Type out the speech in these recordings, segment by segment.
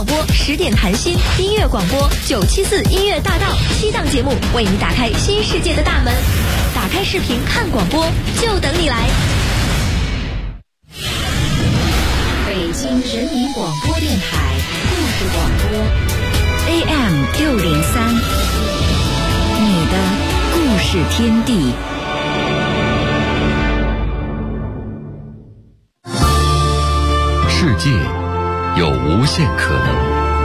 广播10点谈心，音乐广播974音乐大道7档节目，为你打开新世界的大门。打开视频看广播，就等你来。 北京人民广播电台故事广播 AM603，你的故事天地。 世界有无限可能，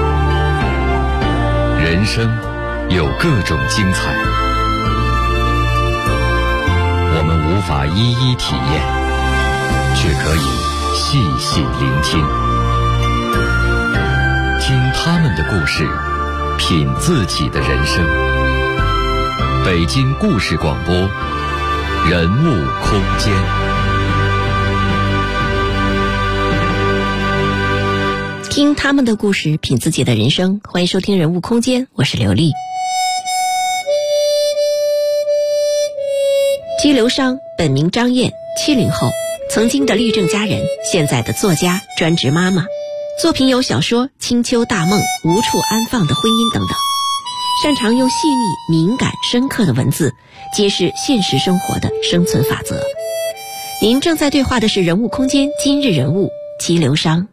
人生有各种精彩，我们无法一一体验，却可以细细聆听，听他们的故事，品自己的人生。北京故事广播，人物空间。 听他们的故事，品自己的人生。欢迎收听人物空间，我是刘丽。姬流觞本名张燕，70后，曾经的律政佳人，现在的作家、专职妈妈。作品有小说《清秋大梦》、无处安放的婚姻等等。擅长用细腻、敏感、深刻的文字揭示现实生活的生存法则。您正在对话的是人物空间今日人物姬流觞。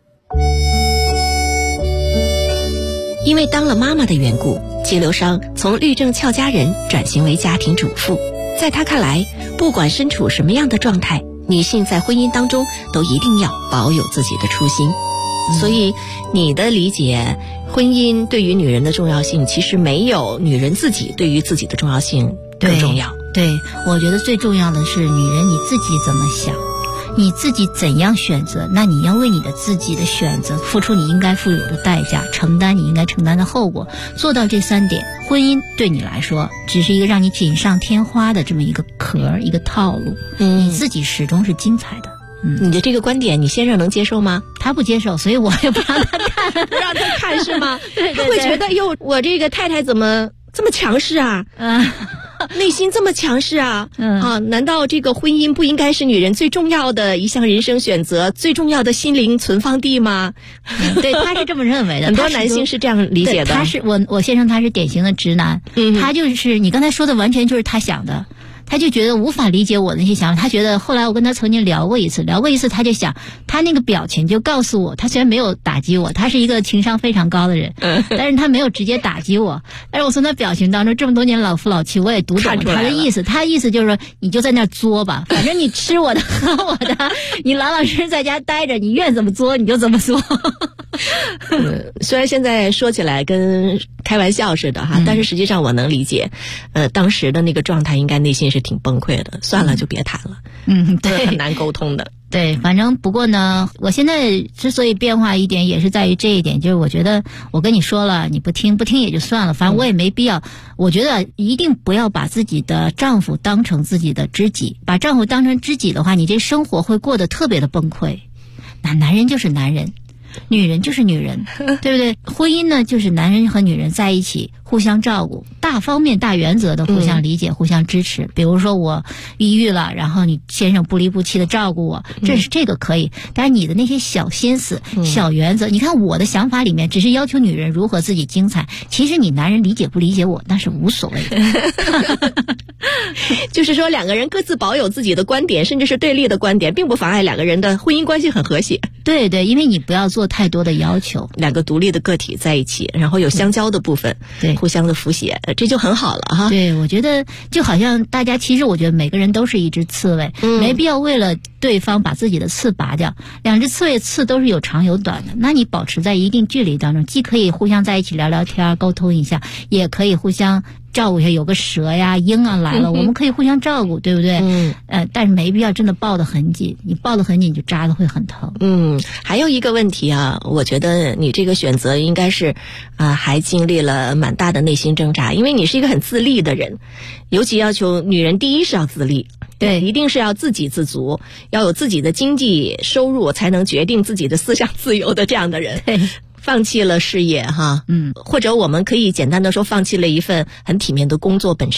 因为当了妈妈的缘故，姬流觞从律政俏佳人转型为家庭主妇。在她看来，不管身处什么样的状态，女性在婚姻当中都一定要保有自己的初心。所以你的理解，婚姻对于女人的重要性其实没有女人自己对于自己的重要性更重要。 对，我觉得最重要的是女人你自己怎么想，你自己怎样选择，那你要为你的自己的选择付出你应该付有的代价，承担你应该承担的后果。做到这3点，婚姻对你来说只是一个让你锦上添花的这么一个壳，一个套路。你自己始终是精彩的。 你的这个观点，你先生能接受吗？ 他不接受，所以我也不让他看。 不让他看是吗？ 对， 他会觉得哟，我这个太太怎么这么强势啊？内心这么强势啊？难道这个婚姻不应该是女人最重要的一项人生选择，最重要的心灵存放地吗？ 对，他是这么认为的。 很多男性是这样理解的。 他是我先生，他是典型的直男。他就是你刚才说的，完全就是他想的。他就觉得无法理解我的那些想法，他觉得后来我跟他曾经聊过一次，他就想，他那个表情就告诉我，他虽然没有打击我，他是一个情商非常高的人，但是他没有直接打击我，但是我从他表情当中这么多年老夫老妻，我也读懂了他的意思。他的意思就是说，你就在那儿作吧，反正你吃我的喝我的，你老老实实在家待着，你愿怎么作你就怎么作。 虽然现在说起来跟开玩笑似的哈，但是实际上我能理解，当时的那个状态应该内心是挺崩溃的。算了，就别谈了。对，很难沟通的。 对，反正不过呢，我现在之所以变化一点，也是在于这一点，就是我觉得我跟你说了，你不听也就算了，反正我也没必要。我觉得一定不要把自己的丈夫当成自己的知己，把丈夫当成知己的话，你这生活会过得特别的崩溃。男人就是男人，女人就是女人，对不对？婚姻呢，就是男人和女人在一起互相照顾，大方面大原则的互相理解，互相支持。比如说我抑郁了，然后你先生不离不弃的照顾我，这个可以。但是你的那些小心思、小原则，你看我的想法里面只是要求女人如何自己精彩，其实你男人理解不理解我那是无所谓的。 就是说两个人各自保有自己的观点，甚至是对立的观点，并不妨碍两个人的婚姻关系很和谐。 对对，因为你不要做太多的要求， 两个独立的个体在一起，然后有相交的部分， 对， 互相的扶携，这就很好了哈。 对，我觉得就好像大家其实我觉得每个人都是一只刺猬，没必要为了对方把自己的刺拔掉。两只刺猬刺都是有长有短的，那你保持在一定距离当中，既可以互相在一起聊聊天沟通一下，也可以互相照顾一下。有个蛇呀鹰啊来了，我们可以互相照顾，对不对？但是没必要真的抱得很紧，你抱得很紧就扎得会很疼。 还有一个问题啊，我觉得你这个选择应该是还经历了蛮大的内心挣扎，因为你是一个很自立的人，尤其要求女人第一是要自立，对，一定是要自给自足，要有自己的经济收入才能决定自己的思想自由的这样的人。对，放弃了事业哈，或者我们可以简单的说放弃了一份很体面的工作本身，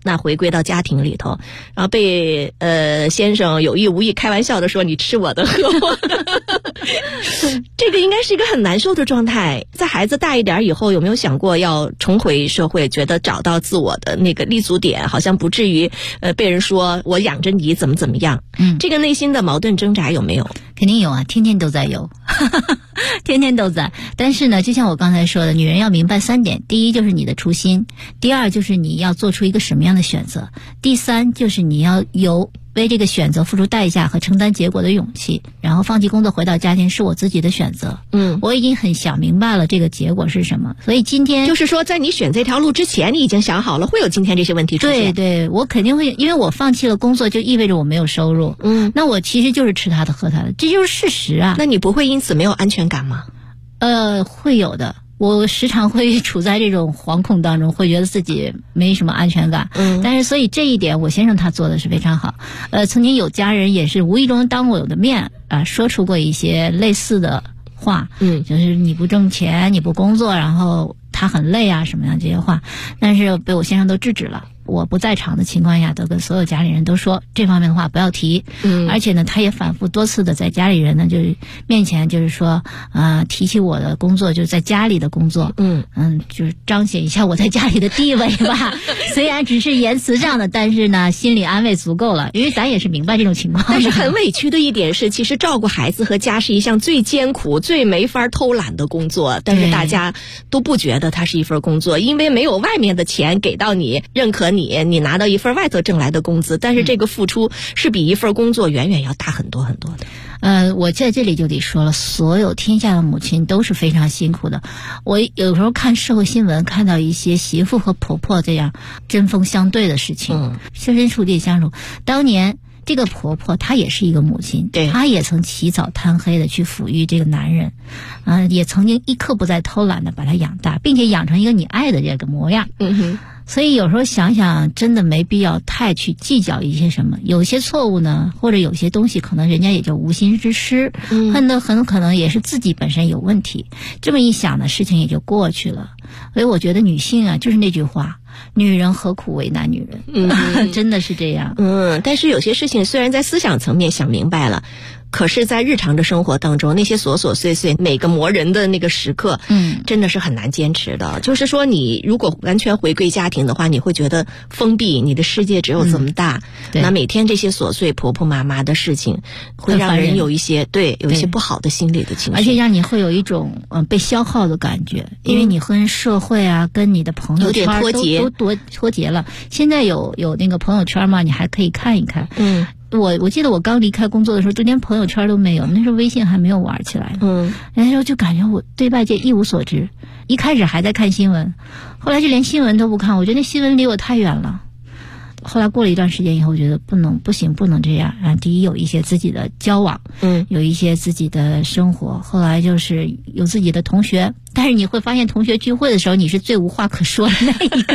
那回归到家庭里头，然后被先生有意无意开玩笑的说你吃我的喝我的这个应该是一个很难受的状态。在孩子大一点以后，有没有想过要重回社会，觉得找到自我的那个立足点，好像不至于被人说我养着你怎么样。这个内心的矛盾挣扎有没有？ 肯定有啊，天天都在有天天都在。但是呢，就像我刚才说的，女人要明白3点：第一就是你的初心，第二就是你要做出一个什么样的选择，第三就是你要有为这个选择付出代价和承担结果的勇气，然后放弃工作回到家庭是我自己的选择。我已经很想明白了这个结果是什么，所以今天就是说在你选这条路之前，你已经想好了会有今天这些问题出现。 对，我肯定会，因为我放弃了工作就意味着我没有收入。那我其实就是吃他的喝他的，这就是事实啊。 那你不会因此没有安全感吗？ 会有的。我时常会处在这种惶恐当中，会觉得自己没什么安全感。但是所以这一点我先生他做的是非常好。曾经有家人也是无意中当我的面说出过一些类似的话，就是你不挣钱，你不工作，然后他很累啊什么样这些话，但是被我先生都制止了。我不在场的情况下，都跟所有家里人都说这方面的话不要提。而且呢，他也反复多次的在家里人呢就是面前就是说提起我的工作，就是在家里的工作，就是彰显一下我在家里的地位吧。虽然只是言辞上的，但是呢心理安慰足够了，因为咱也是明白这种情况。 但是很委屈的一点是，其实照顾孩子和家是一项最艰苦、最没法偷懒的工作，但是大家都不觉得它是一份工作，因为没有外面的钱给到你，认可你拿到一份外头挣来的工资，但是这个付出是比一份工作远远要大很多很多的。 我在这里就得说了，所有天下的母亲都是非常辛苦的。我有时候看社会新闻，看到一些媳妇和婆婆这样针锋相对的事情，设身处地相处。当年这个婆婆她也是一个母亲，她也曾起早贪黑的去抚育这个男人，也曾经一刻不再偷懒的把他养大，并且养成一个你爱的这个模样。所以有时候想想，真的没必要太去计较一些什么。有些错误呢，或者有些东西可能人家也就无心之失，很可能也是自己本身有问题。这么一想呢，事情也就过去了。所以我觉得女性啊，就是那句话，女人何苦为难女人，真的是这样。 但是有些事情虽然在思想层面想明白了，可是在日常的生活当中，那些琐琐碎碎每个磨人的那个时刻，真的是很难坚持的。就是说你如果完全回归家庭的话，你会觉得封闭，你的世界只有这么大，那每天这些琐碎婆婆妈妈的事情会让人有一些有一些不好的心理的情绪， 而且让你会有一种被消耗的感觉，因为你跟社会啊跟你的朋友圈都脱节了。现在有那个朋友圈嘛，你还可以看一看。我记得我刚离开工作的时候，就连朋友圈都没有，那时候微信还没有玩起来。那时候就感觉我对外界一无所知。一开始还在看新闻，后来就连新闻都不看，我觉得那新闻离我太远了。后来过了一段时间以后，我觉得不能这样。第一有一些自己的交往，有一些自己的生活。后来就是有自己的同学，但是你会发现同学聚会的时候，你是最无话可说的那一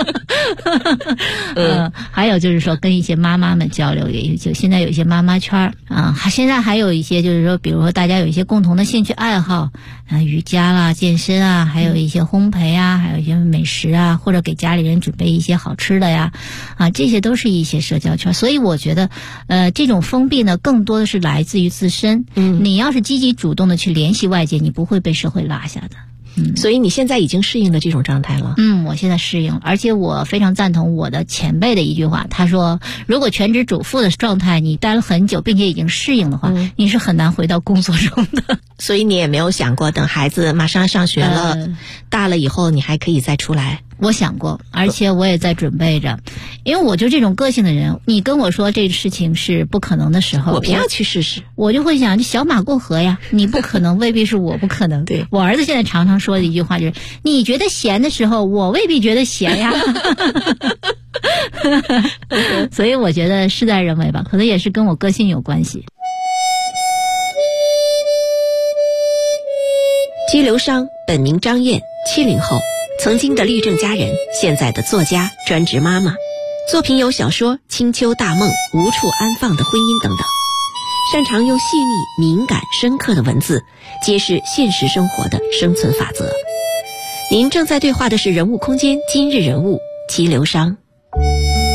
个。还有就是说跟一些妈妈们交流，也就现在有一些妈妈圈现在还有一些就是说，比如说大家有一些共同的兴趣爱好，瑜伽啦、健身啊，还有一些烘焙啊，还有一些美食啊，或者给家里人准备一些好吃的呀，这些都是一些社交圈。所以我觉得这种封闭呢，更多的是来自于自身。你要是积极主动的去联系外界，你不会被社会落下的。 所以你现在已经适应了这种状态了。 我现在适应了，而且我非常赞同我的前辈的一句话，他说如果全职主妇的状态你待了很久并且已经适应的话，你是很难回到工作中的。 所以你也没有想过等孩子马上上学了，大了以后你还可以再出来？ 我想过，而且我也在准备着。因为我就这种个性的人，你跟我说这个事情是不可能的时候， 我偏要去试试。 我就会想，这小马过河呀，你不可能未必是我不可能。 对， 我儿子现在常常说的一句话就是，你觉得闲的时候，我未必觉得闲呀。所以我觉得事在人为吧，可能也是跟我个性有关系。 姬流觞本名张燕，70后，曾经的律政佳人，现在的作家、专职妈妈，作品有小说《清秋大梦》《无处安放的婚姻》等等，擅长用细腻、敏感、深刻的文字揭示现实生活的生存法则。您正在对话的是人物空间今日人物姬流觞。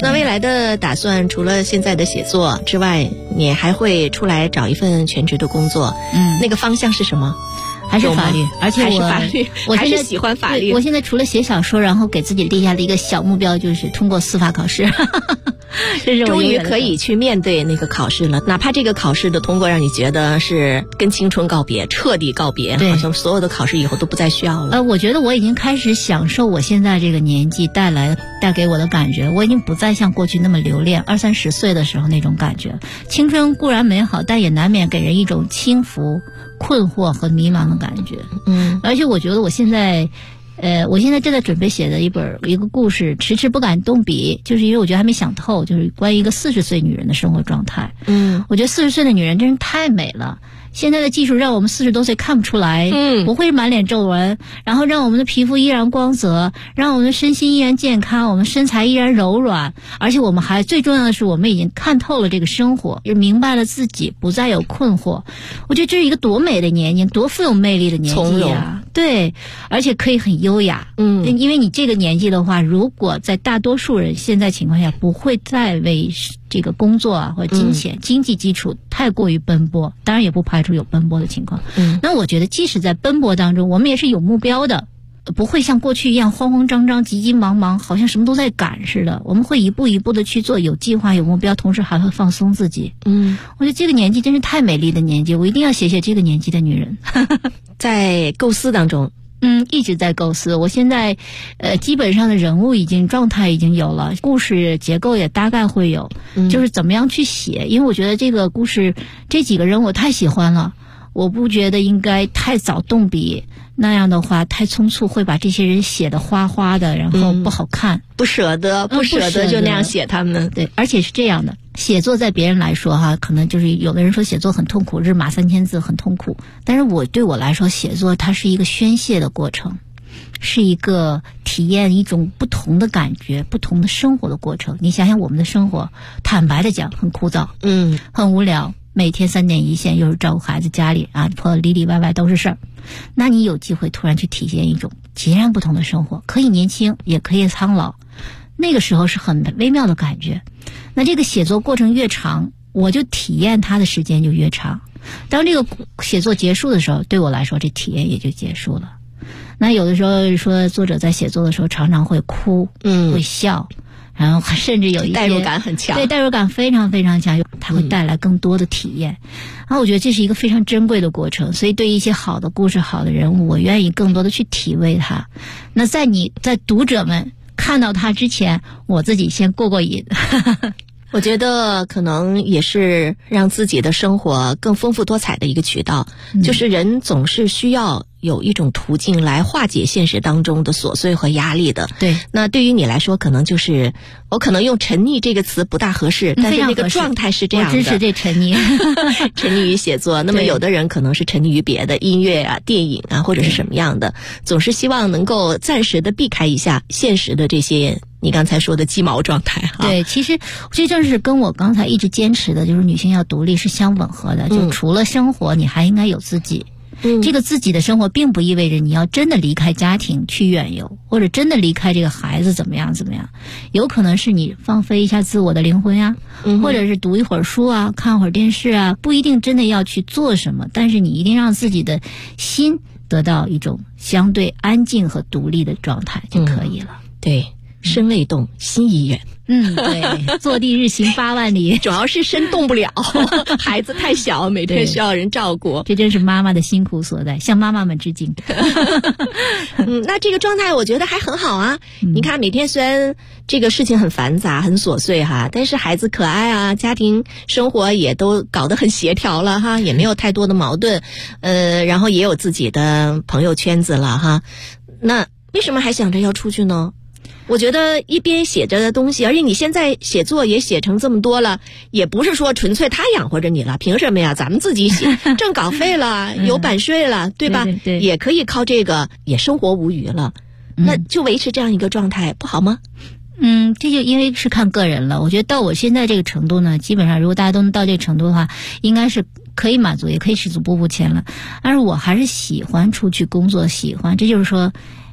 那未来的打算除了现在的写作之外，你还会出来找一份全职的工作？那个方向是什么？ 还是法律，而且我还是喜欢法律。 我现在除了写小说，然后给自己立下了一个小目标，就是通过司法考试。这是我终于可以去面对那个考试了，哪怕这个考试的通过让你觉得是跟青春告别，彻底告别，好像所有的考试以后都不再需要了。 我觉得我已经开始享受我现在这个年纪带给我的感觉，我已经不再像过去那么留恋20、30岁的时候那种感觉。青春固然美好，但也难免给人一种轻浮、困惑和迷茫的感觉。而且我觉得我现在正在准备写的一个故事，迟迟不敢动笔，就是因为我觉得还没想透，就是关于一个40岁女人的生活状态。我觉得40岁的女人真是太美了。现在的技术让我们40多岁看不出来，不会满脸皱纹，然后让我们的皮肤依然光泽，让我们的身心依然健康，我们身材依然柔软，而且我们还最重要的是，我们已经看透了这个生活，也明白了自己，不再有困惑。我觉得这是一个多美的年纪，多富有魅力的年纪啊！对，而且可以很优雅。因为你这个年纪的话，如果在大多数人现在情况下，不会再为这个工作啊或者金钱、经济基础太过于奔波，当然也不排除有奔波的情况。那我觉得即使在奔波当中，我们也是有目标的，不会像过去一样慌慌张张、急急忙忙，好像什么都在赶似的。我们会一步一步的去做，有计划、有目标，同时还会放松自己。我觉得这个年纪真是太美丽的年纪，我一定要写写这个年纪的女人。 在构思当中。 一直在构思。我现在基本上的人物状态已经有了，故事结构也大概会有，就是怎么样去写。因为我觉得这个故事这几个人我太喜欢了，我不觉得应该太早动笔，那样的话太匆促，会把这些人写得花花的，然后不好看， 不舍得就那样写他们。 对，而且是这样的，写作在别人来说哈，可能就是有的人说写作很痛苦，日码3000字很痛苦，但是对我来说，写作它是一个宣泄的过程，是一个体验一种不同的感觉、不同的生活的过程。你想想我们的生活，坦白的讲，很枯燥，很无聊，每天3点一线，又是照顾孩子，家里里里外外都是事儿。那你有机会突然去体验一种截然不同的生活，可以年轻，也可以苍老，那个时候是很微妙的感觉。那这个写作过程越长，我就体验它的时间就越长。当这个写作结束的时候，对我来说这体验也就结束了。那有的时候说作者在写作的时候常常会哭，会笑，然后甚至有一些代入感很强， 对，代入感非常非常强，它会带来更多的体验。然后我觉得这是一个非常珍贵的过程，所以对一些好的故事、好的人物，我愿意更多的去体味它。那在读者们看到它之前，我自己先过瘾。 我觉得可能也是让自己的生活更丰富多彩的一个渠道，就是人总是需要有一种途径来化解现实当中的琐碎和压力的。 对， 那对于你来说，可能就是我可能用沉溺这个词不大合适，但是那个状态是这样的。 我支持这沉溺， 沉溺于写作。那么有的人可能是沉溺于别的音乐啊、电影啊，或者是什么样的，总是希望能够暂时的避开一下现实的这些你刚才说的鸡毛状态哈。 对，其实这正是跟我刚才一直坚持的，就是女性要独立是相吻合的。就除了生活，你还应该有自己。这个自己的生活并不意味着你要真的离开家庭去远游，或者真的离开这个孩子怎么样，有可能是你放飞一下自我的灵魂呀，或者是读一会儿书啊，看会儿电视啊，不一定真的要去做什么，但是你一定让自己的心得到一种相对安静和独立的状态就可以了。 对，身未动，心已远。 对，坐地日行8万里， 主要是身动不了，孩子太小，每天需要人照顾， 这真是妈妈的辛苦所在，向妈妈们致敬。 那这个状态我觉得还很好啊。你看每天虽然这个事情很繁杂很琐碎哈，但是孩子可爱啊，家庭生活也都搞得很协调了哈，也没有太多的矛盾，然后也有自己的朋友圈子了哈。那为什么还想着要出去呢？我觉得一边写着的东西，而且你现在写作也写成这么多了，也不是说纯粹他养活着你了，凭什么呀？咱们自己写，挣稿费了，有版税了，对吧？ 对， 也可以靠这个，也生活无余了，那就维持这样一个状态，不好吗？ 这就因为是看个人了。我觉得到我现在这个程度呢，基本上如果大家都能到这个程度的话，应该是可以满足，也可以使足不付钱了。但是我还是喜欢出去工作，这就是说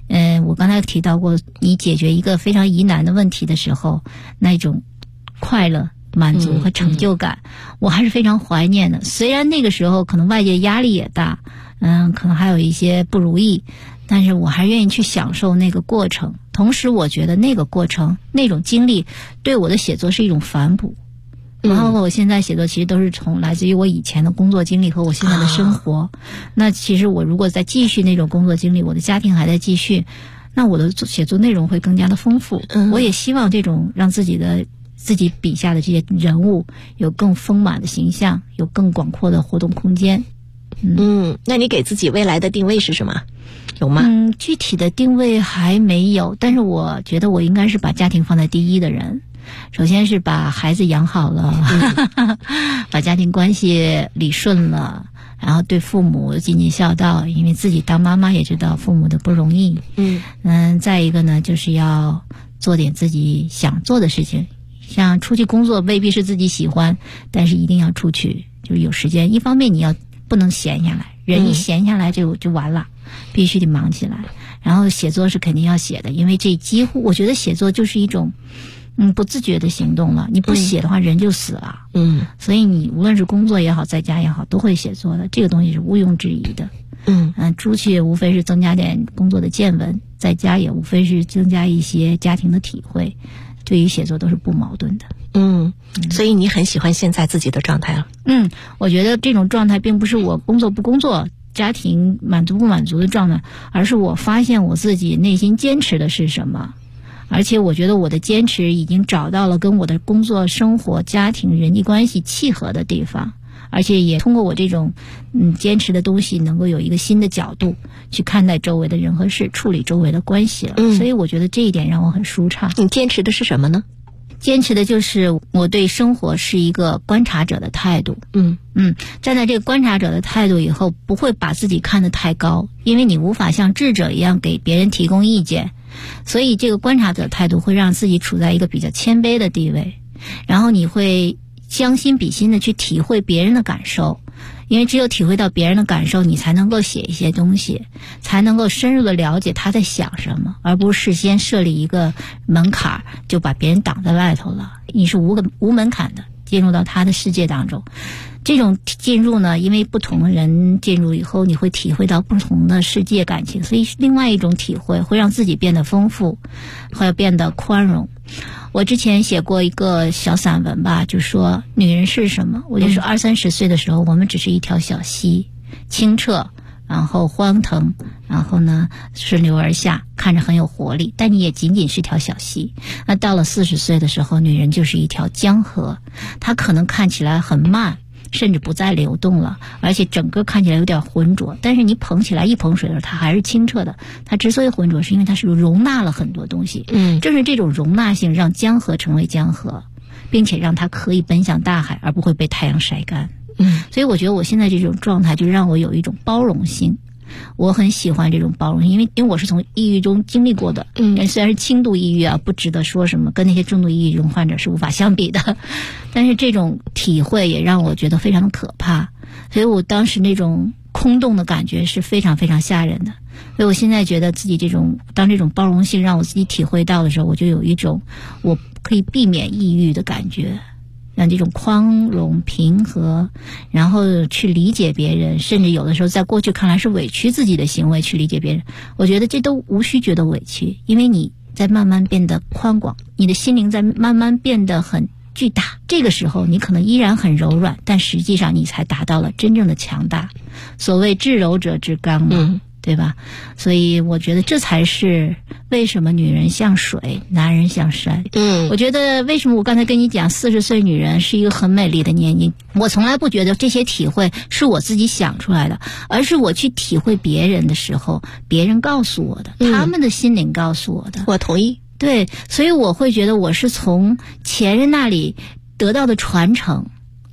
我刚才提到过，你解决一个非常疑难的问题的时候，那种快乐、满足和成就感，我还是非常怀念的。虽然那个时候可能外界压力也大，可能还有一些不如意，但是我还愿意去享受那个过程。同时我觉得那个过程那种经历对我的写作是一种反哺，然后我现在写作其实都是来自于我以前的工作经历和我现在的生活。那其实我如果再继续那种工作经历，我的家庭还在继续，那我的写作内容会更加的丰富。我也希望这种让自己笔下的这些人物有更丰满的形象，有更广阔的活动空间。 那你给自己未来的定位是什么？有吗？ 具体的定位还没有，但是我觉得我应该是把家庭放在第一的人。首先是把孩子养好了，把家庭关系理顺了，然后对父母尽尽孝道，因为自己当妈妈也知道父母的不容易。再一个呢，就是要做点自己想做的事情，像出去工作未必是自己喜欢，但是一定要出去，就是有时间。一方面你要不能闲下来，人一闲下来就完了，必须得忙起来。然后写作是肯定要写的，因为这几乎我觉得写作就是一种不自觉的行动了，你不写的话人就死了。所以你无论是工作也好，在家也好，都会写作的，这个东西是毋庸置疑的。出去也无非是增加点工作的见闻，在家也无非是增加一些家庭的体会，对于写作都是不矛盾的。 所以你很喜欢现在自己的状态了？ 我觉得这种状态并不是我工作不工作，家庭满足不满足的状态，而是我发现我自己内心坚持的是什么，而且我觉得我的坚持已经找到了跟我的工作、生活、家庭、人际关系契合的地方，而且也通过我这种坚持的东西，能够有一个新的角度去看待周围的人和事，处理周围的关系了。所以我觉得这一点让我很舒畅。 你坚持的是什么呢？ 坚持的就是我对生活是一个观察者的态度。站在这个观察者的态度以后，不会把自己看得太高，因为你无法像智者一样给别人提供意见，所以这个观察者态度会让自己处在一个比较谦卑的地位，然后你会将心比心的去体会别人的感受，因为只有体会到别人的感受，你才能够写一些东西，才能够深入的了解他在想什么，而不是事先设立一个门槛就把别人挡在外头了。你是无门槛的进入到他的世界当中。这种进入呢，因为不同的人进入以后，你会体会到不同的世界感情，所以另外一种体会会让自己变得丰富，会变得宽容。我之前写过一个小散文吧，就说女人是什么，我就说20-30岁的时候，我们只是一条小溪，清澈，然后欢腾，然后呢顺流而下，看着很有活力，但你也仅仅是条小溪。那到了40岁的时候，女人就是一条江河，她可能看起来很慢，甚至不再流动了，而且整个看起来有点浑浊，但是你捧起来一捧水的时候，它还是清澈的。它之所以浑浊，是因为它是容纳了很多东西。正是这种容纳性让江河成为江河，并且让它可以奔向大海，而不会被太阳晒干。所以我觉得我现在这种状态就让我有一种包容性，我很喜欢这种包容性，因为我是从抑郁中经历过的。虽然是轻度抑郁啊，不值得说什么，跟那些重度抑郁症患者是无法相比的，但是这种体会也让我觉得非常的可怕。所以我当时那种空洞的感觉是非常非常吓人的。所以我现在觉得自己当这种包容性让我自己体会到的时候，我就有一种我可以避免抑郁的感觉，让这种宽容平和，然后去理解别人，甚至有的时候在过去看来是委屈自己的行为去理解别人，我觉得这都无需觉得委屈，因为你在慢慢变得宽广，你的心灵在慢慢变得很巨大，这个时候你可能依然很柔软，但实际上你才达到了真正的强大。所谓至柔者之刚嘛，对吧？所以我觉得这才是为什么女人像水，男人像山。我觉得为什么我刚才跟你讲40岁女人是一个很美丽的年纪，我从来不觉得这些体会是我自己想出来的，而是我去体会别人的时候，别人告诉我的，他们的心灵告诉我的。 我同意。 对，所以我会觉得我是从前人那里得到的传承，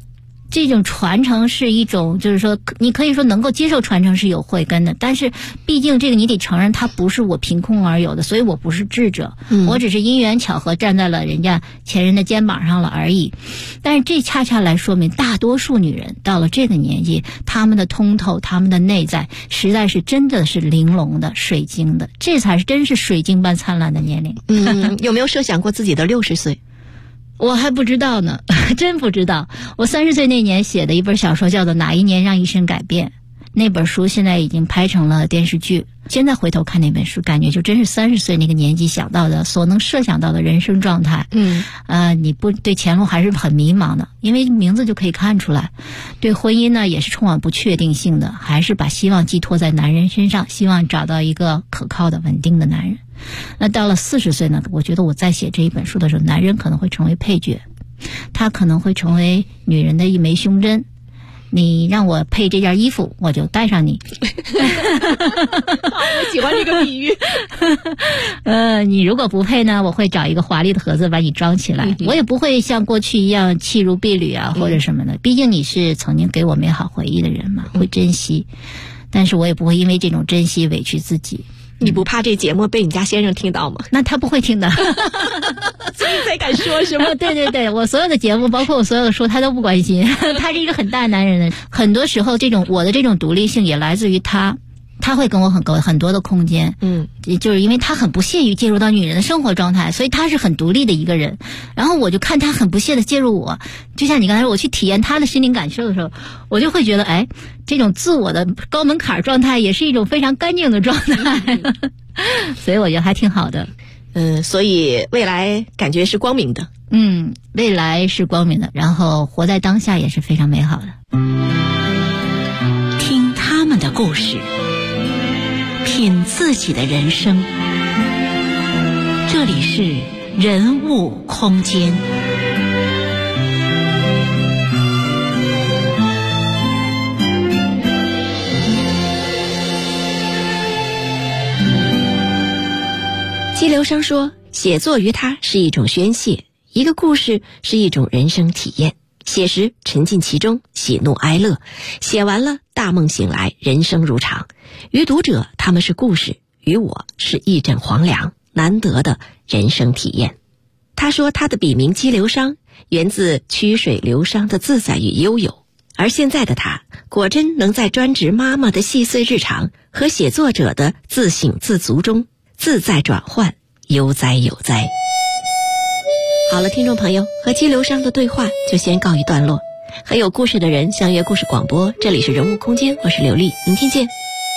这种传承是一种，就是说，你可以说能够接受传承是有慧根的，但是毕竟这个你得承认，它不是我凭空而有的，所以我不是智者，我只是因缘巧合站在了人家前人的肩膀上了而已。但是这恰恰来说明，大多数女人到了这个年纪，她们的通透，她们的内在，实在是真的是玲珑的、水晶的，这才是真是水晶般灿烂的年龄。 有没有设想过自己的60岁？ 我还不知道呢，真不知道。我30岁那年写的一本小说叫做《哪一年让一生改变》，那本书现在已经拍成了电视剧。现在回头看那本书，感觉就真是30岁那个年纪想到的，所能设想到的人生状态。你不对前路还是很迷茫的，因为名字就可以看出来。对婚姻呢，也是充满不确定性的，还是把希望寄托在男人身上，希望找到一个可靠的、稳定的男人。那到了40岁呢，我觉得我在写这一本书的时候，男人可能会成为配角，他可能会成为女人的一枚胸针。你让我配这件衣服，我就带上你。 我喜欢这个比喻。 你如果不配呢，我会找一个华丽的盒子把你装起来。我也不会像过去一样弃如敝履啊，或者什么的。毕竟你是曾经给我美好回忆的人嘛，会珍惜。但是我也不会因为这种珍惜委屈自己。 你不怕这节目被你家先生听到吗？ 那他不会听的。 所以才敢说是吗？ 对对对，我所有的节目，包括我所有的书，他都不关心。他是一个很大男人的。很多时候，我的这种独立性也来自于他。他会跟我很多的空间，就是因为他很不屑于介入到女人的生活状态，所以他是很独立的一个人。然后我就看他很不屑的介入我，就像你刚才说，我去体验他的心灵感受的时候，我就会觉得，这种自我的高门槛状态也是一种非常干净的状态，所以我觉得还挺好的。 所以未来感觉是光明的。 未来是光明的，然后活在当下也是非常美好的。 听他们的故事，品自己的人生。这里是人物空间。激流生说，写作于他是一种宣泄，一个故事是一种人生体验。写时沉浸其中，喜怒哀乐，写完了大梦醒来，人生如常。于读者他们是故事，于我是一枕黄粱，难得的人生体验。他说他的笔名激流商源自曲水流觞的自在与悠悠，而现在的他果真能在专职妈妈的细碎日常和写作者的自省自足中自在转换，悠哉有哉。好了，听众朋友，和激流商的对话就先告一段落。很有故事的人相约故事广播，这里是人物空间，我是刘丽，明天见。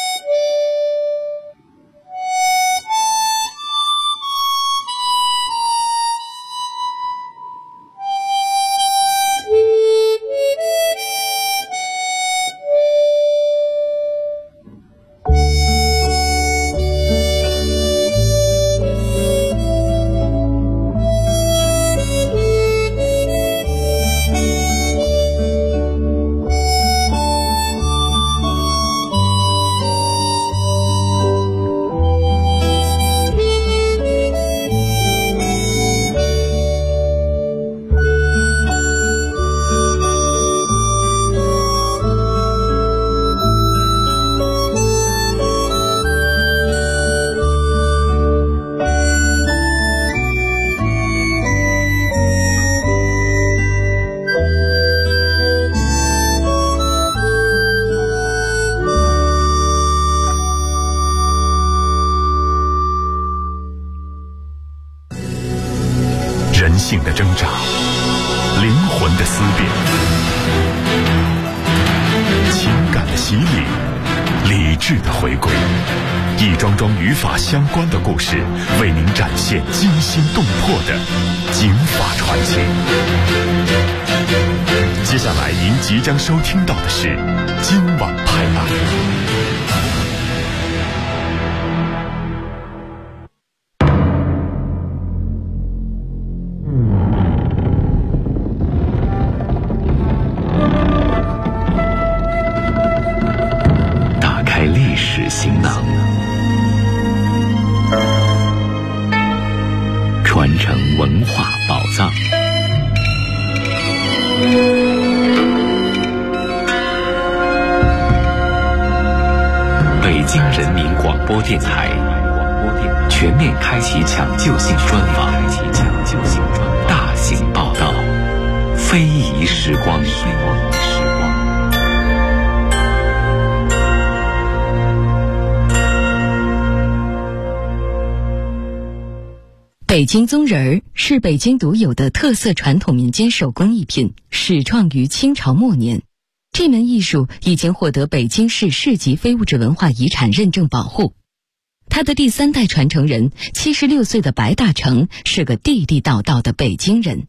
人性的挣扎，灵魂的思辨，情感的洗礼，理智的回归，一桩桩与法相关的故事，为您展现惊心动魄的警法传奇。接下来您即将收听到的是今晚拍案。行囊，传承文化宝藏。 京人民广播电台全面开启抢救性专访，大型报道，非遗时光。 北京宗人儿是北京独有的特色传统民间手工艺品，始创于清朝末年。这门艺术已经获得北京市市级非物质文化遗产认证保护。他的第3代传承人76岁的白大成是个地地道道的北京人。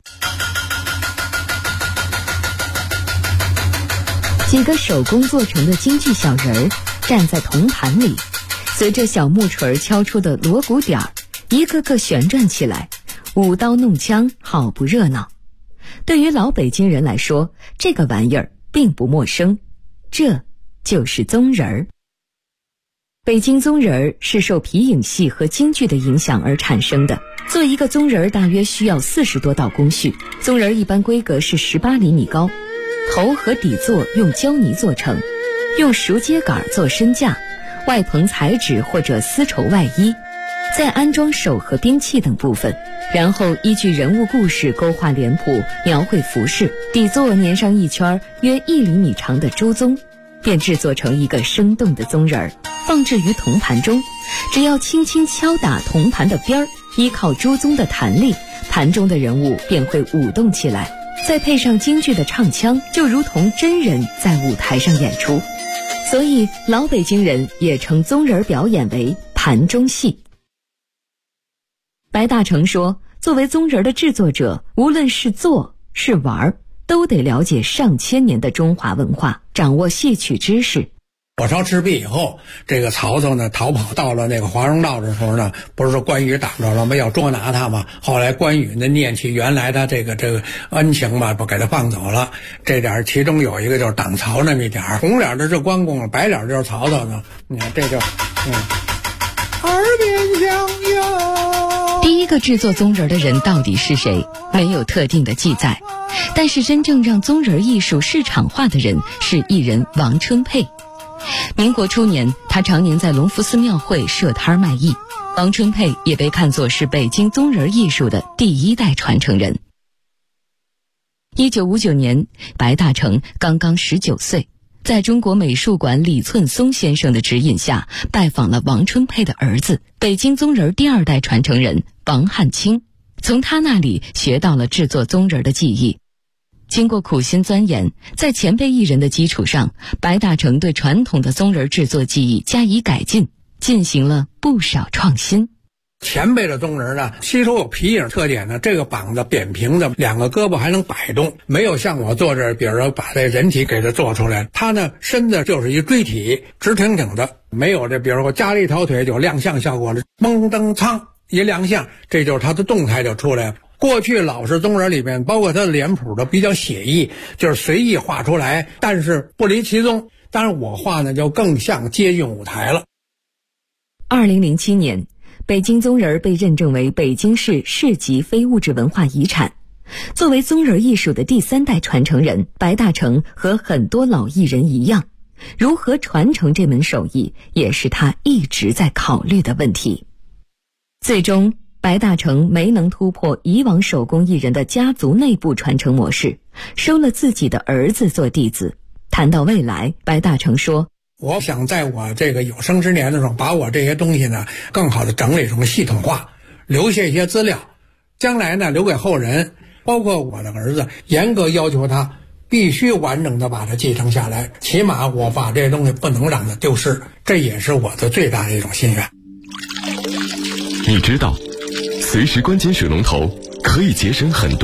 几个手工做成的京剧小人儿站在铜盘里，随着小木锤敲出的锣鼓点儿，一个个旋转起来，舞刀弄枪，好不热闹。对于老北京人来说，这个玩意儿并不陌生，这就是宗人儿。北京宗人儿是受皮影戏和京剧的影响而产生的。做一个宗人儿大约需要40多道工序，宗人儿一般规格是18厘米高，头和底座用胶泥做成，用熟秸秆做身架，外棚彩纸或者丝绸外衣，再安装手和兵器等部分，然后依据人物故事勾画脸谱，描绘服饰，底座粘上一圈约1厘米长的朱宗，便制作成一个生动的宗人儿，放置于铜盘中。只要轻轻敲打铜盘的边儿，依靠朱宗的弹力，盘中的人物便会舞动起来，再配上京剧的唱腔，就如同真人在舞台上演出。所以老北京人也称宗人表演为盘中戏。白大成说，作为宗人的制作者，无论是做是玩，都得了解上千年的中华文化，掌握戏曲知识。 火烧赤壁以后，这个曹操呢逃跑到了那个华容道的时候呢，不是说关羽挡着了吗？要捉拿他嘛。后来关羽呢念起原来的这个恩情嘛，不给他放走了。这点其中有一个就是挡曹那么一点，红脸的是关公，白脸就是曹操呢。你看这就耳边响哟。 第一个制作宗人的人到底是谁？没有特定的记载。但是真正让宗人艺术市场化的人是艺人王春佩。民国初年，他常年在隆福寺庙会设摊卖艺。王春佩也被看作是北京宗人艺术的第1代传承人。1959年，白大成刚刚19岁，在中国美术馆李寸松先生的指引下，拜访了王春佩的儿子，北京宗人第2代传承人王汉卿，从他那里学到了制作宗人的技艺。经过苦心钻研，在前辈艺人的基础上，白大成对传统的宗人制作技艺加以改进，进行了不少创新。 前辈的宗人呢，吸收有皮影特点呢，这个膀子扁平的，2个胳膊还能摆动，没有像我做这，比如说把这人体给它做出来，他呢身子就是一锥体，直挺挺的，没有这比如说加了一条腿有亮相效果了，蒙登苍一亮相，这就是他的动态就出来了。过去老式宗人里面，包括他的脸谱都比较写意，就是随意画出来，但是不离其宗。当然我画呢就更像接近舞台了。 2007年，北京宗人被认证为北京市市级非物质文化遗产。作为宗人艺术的第3代传承人，白大成和很多老艺人一样，如何传承这门手艺，也是他一直在考虑的问题。最终白大成没能突破以往手工艺人的家族内部传承模式，收了自己的儿子做弟子。谈到未来，白大成说， 我想在我这个有生之年的时候，把我这些东西呢更好的整理成系统化，留下一些资料，将来呢留给后人，包括我的儿子，严格要求他必须完整的把它继承下来，起码我把这些东西不能让它丢失，这也是我的最大的一种心愿。 你知道随时关紧水龙头可以节省很多